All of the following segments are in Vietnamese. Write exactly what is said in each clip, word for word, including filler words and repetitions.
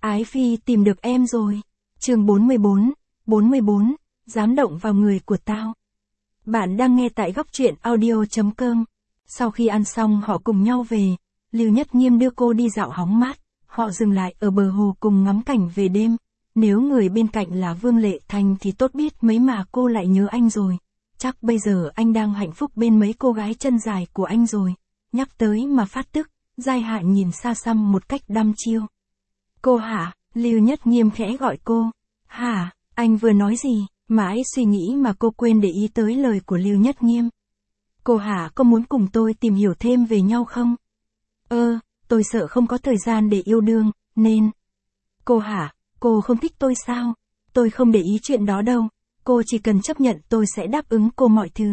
Ái Phi tìm được em rồi. Chương bốn mươi bốn, bốn mươi bốn, dám động vào người của tao. Bạn đang nghe tại góc truyện audio chấm com. Sau khi ăn xong họ cùng nhau về, Lưu Nhất Nghiêm đưa cô đi dạo hóng mát, họ dừng lại ở bờ hồ cùng ngắm cảnh về đêm. Nếu người bên cạnh là Vương Lệ Thành thì tốt biết mấy mà cô lại nhớ anh rồi. Chắc bây giờ anh đang hạnh phúc bên mấy cô gái chân dài của anh rồi. Nhắc tới mà phát tức, Giai Hạ nhìn xa xăm một cách đăm chiêu. Cô hả? Lưu Nhất Nghiêm khẽ gọi cô. Hả? Anh vừa nói gì? Mãi suy nghĩ mà cô quên để ý tới lời của Lưu Nhất Nghiêm. Cô hả, có muốn cùng tôi tìm hiểu thêm về nhau không? Ơ, tôi sợ không có thời gian để yêu đương, nên... Cô hả, cô không thích tôi sao? Tôi không để ý chuyện đó đâu, cô chỉ cần chấp nhận tôi sẽ đáp ứng cô mọi thứ.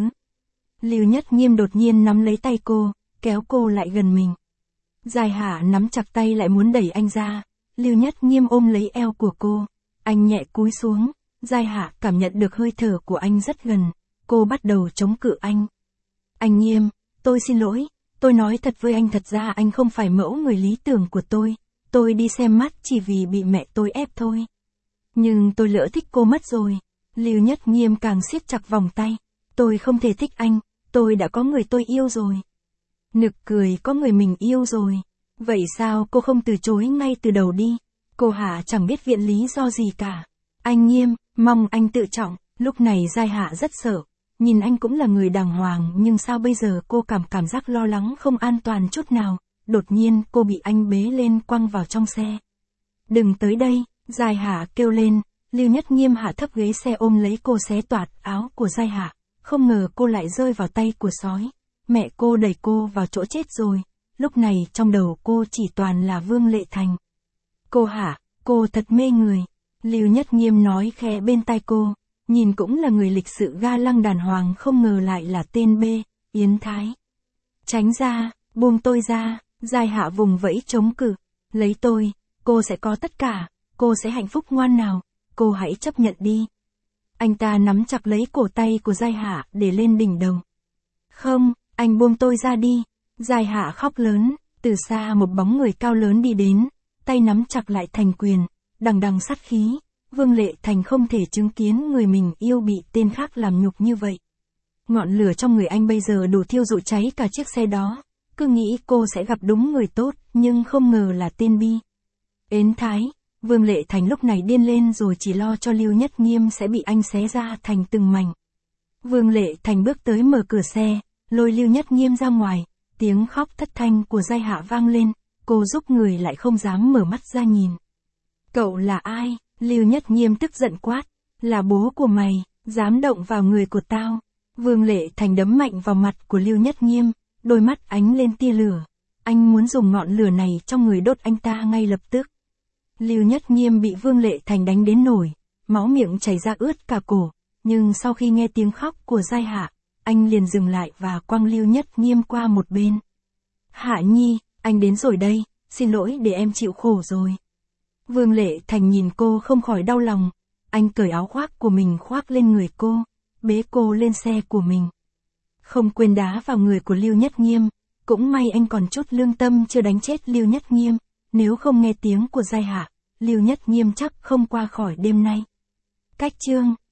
Lưu Nhất Nghiêm đột nhiên nắm lấy tay cô, kéo cô lại gần mình. Giai Hạ nắm chặt tay lại muốn đẩy anh ra. Lưu Nhất Nghiêm ôm lấy eo của cô. Anh nhẹ cúi xuống. Giai Hạ cảm nhận được hơi thở của anh rất gần. Cô bắt đầu chống cự anh. Anh Nghiêm, tôi xin lỗi. Tôi nói thật với anh, thật ra anh không phải mẫu người lý tưởng của tôi. Tôi đi xem mắt chỉ vì bị mẹ tôi ép thôi. Nhưng tôi lỡ thích cô mất rồi. Lưu Nhất Nghiêm càng siết chặt vòng tay. Tôi không thể thích anh. Tôi đã có người tôi yêu rồi. Nực cười, có người mình yêu rồi. Vậy sao cô không từ chối ngay từ đầu đi? Cô hả chẳng biết viện lý do gì cả. Anh Nghiêm, mong anh tự trọng. Lúc này Giai Hạ rất sợ. Nhìn anh cũng là người đàng hoàng, nhưng sao bây giờ cô cảm cảm giác lo lắng không an toàn chút nào. Đột nhiên cô bị anh bế lên quăng vào trong xe. Đừng tới đây, Giai Hạ kêu lên. Lưu Nhất Nghiêm hạ thấp ghế xe ôm lấy cô xé toạc áo của Giai Hạ. Không ngờ cô lại rơi vào tay của sói. Mẹ cô đẩy cô vào chỗ chết rồi. Lúc này trong đầu cô chỉ toàn là Vương Lệ Thành. Cô hả, cô thật mê người. Lưu Nhất Nghiêm nói khẽ bên tai cô. Nhìn cũng là người lịch sự ga lăng đàng hoàng, không ngờ lại là tên B, Yến Thái. Tránh ra, buông tôi ra. Giai Hạ vùng vẫy chống cự. Lấy tôi, cô sẽ có tất cả. Cô sẽ hạnh phúc ngoan nào. Cô hãy chấp nhận đi. Anh ta nắm chặt lấy cổ tay của Giai Hạ để lên đỉnh đầu. Không, anh buông tôi ra đi. Giai Hạ khóc lớn. Từ xa một bóng người cao lớn đi đến. Tay nắm chặt lại thành quyền. Đằng đằng sát khí. Vương Lệ Thành không thể chứng kiến người mình yêu bị tên khác làm nhục như vậy. Ngọn lửa trong người anh bây giờ đủ thiêu rụi cháy cả chiếc xe đó. Cứ nghĩ cô sẽ gặp đúng người tốt, nhưng không ngờ là tên Bi. Yến Thái. Vương Lệ Thành lúc này điên lên rồi, chỉ lo cho Lưu Nhất Nghiêm sẽ bị anh xé ra thành từng mảnh. Vương Lệ Thành bước tới mở cửa xe, lôi Lưu Nhất Nghiêm ra ngoài. Tiếng khóc thất thanh của Giai Hạ vang lên. Cô rúc người lại không dám mở mắt ra nhìn. Cậu là ai? Lưu Nhất Nghiêm tức giận quát. Là bố của mày, dám động vào người của tao. Vương Lệ Thành đấm mạnh vào mặt của Lưu Nhất Nghiêm. Đôi mắt ánh lên tia lửa. Anh muốn dùng ngọn lửa này trong người đốt anh ta ngay lập tức. Lưu Nhất Nghiêm bị Vương Lệ Thành đánh đến nổi. Máu miệng chảy ra ướt cả cổ. Nhưng sau khi nghe tiếng khóc của Giai Hạ, anh liền dừng lại và quăng Lưu Nhất Nghiêm qua một bên. Hạ Nhi, anh đến rồi đây, xin lỗi để em chịu khổ rồi. Vương Lệ Thành nhìn cô không khỏi đau lòng. Anh cởi áo khoác của mình khoác lên người cô, bế cô lên xe của mình. Không quên đá vào người của Lưu Nhất Nghiêm. Cũng may anh còn chút lương tâm chưa đánh chết Lưu Nhất Nghiêm. Nếu không nghe tiếng của Giai Hạ, Lưu Nhất Nghiêm chắc không qua khỏi đêm nay. Cách chương